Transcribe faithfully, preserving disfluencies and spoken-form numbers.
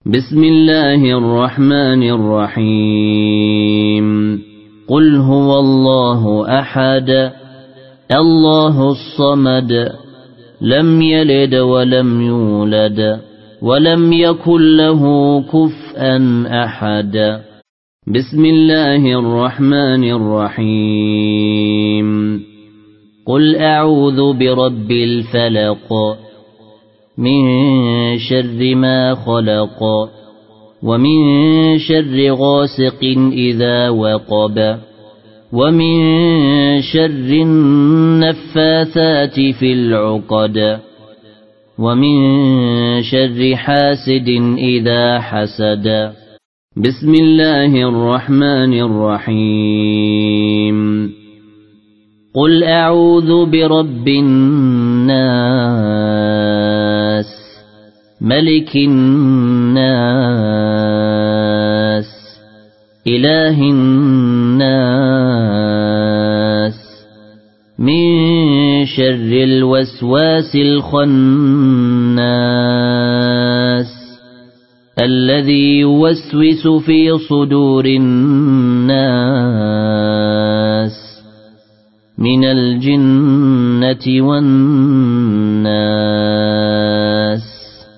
بسم الله الرحمن الرحيم قل هو الله أحد الله الصمد لم يلد ولم يولد ولم يكن له كفوا أحد بسم الله الرحمن الرحيم قل أعوذ برب الفلق من شر ما خلق ومن شر غاسق إذا وقب ومن شر النفاثات في العقد ومن شر حاسد إذا حسد بسم الله الرحمن الرحيم قل أعوذ برب الناس ملك الناس إله الناس من شر الوسواس الخناس الذي يوسوس في صدور الناس من الجنة والناس